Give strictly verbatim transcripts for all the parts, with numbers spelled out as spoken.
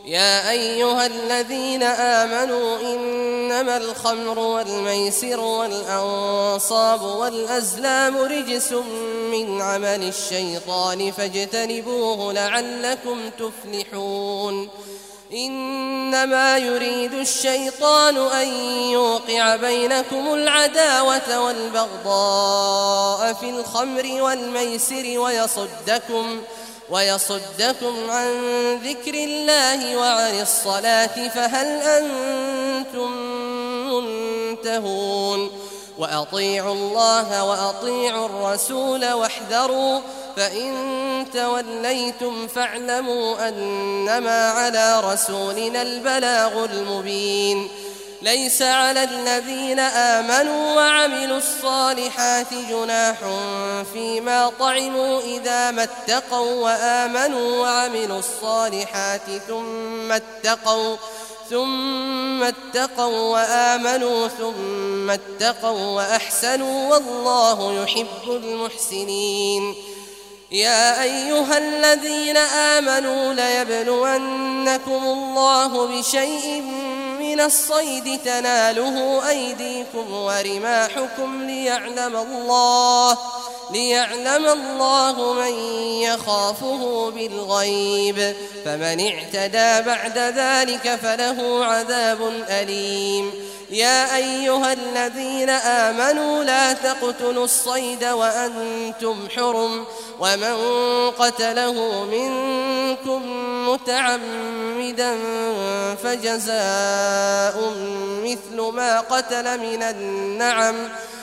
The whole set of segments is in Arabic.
يا أيها الذين آمنوا إنما الخمر والميسر والأنصاب والأزلام رجس من عمل الشيطان فاجتنبوه لعلكم تفلحون إنما يريد الشيطان أن يوقع بينكم العداوة والبغضاء في الخمر والميسر ويصدكم ويصدكم عن ذكر الله وعن الصلاة فهل أنتم منتهون وأطيعوا الله وأطيعوا الرسول واحذروا فإن توليتم فاعلموا أنما على رسولنا البلاغ المبين ليس على الذين آمنوا وعملوا الصالحات جناح فيما طعموا إذا ما اتقوا وآمنوا وعملوا الصالحات ثم اتقوا ثم اتقوا وآمنوا ثم اتقوا وأحسنوا والله يحب المحسنين يا أيها الذين آمنوا ليبلونكم الله بشيء من الصيد تناله أيديكم ورماحكم ليعلم الله ليعلم الله من يخافه بالغيب فمن اعتدى بعد ذلك فله عذاب أليم يا أيها الذين آمنوا لا تقتلوا الصيد وأنتم حرم ومن قتله منكم متعمدا فجزاء مثل ما قتل من النعم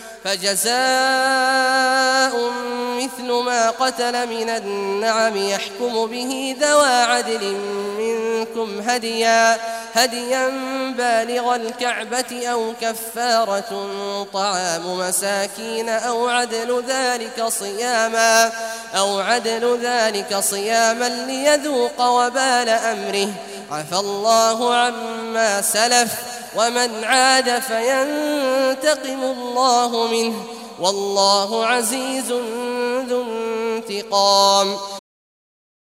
فجزاء مثل ما قتل من النعم يحكم به ذوى عدل منكم هديا هديا بالغ الكعبة أو كفارة طعام مساكين أو عدل ذلك صياما أو عدل ذلك صياما ليذوق وبال أمره عفى الله عما سلف ومن عاد فينتقم الله منه والله عزيز ذو انتقام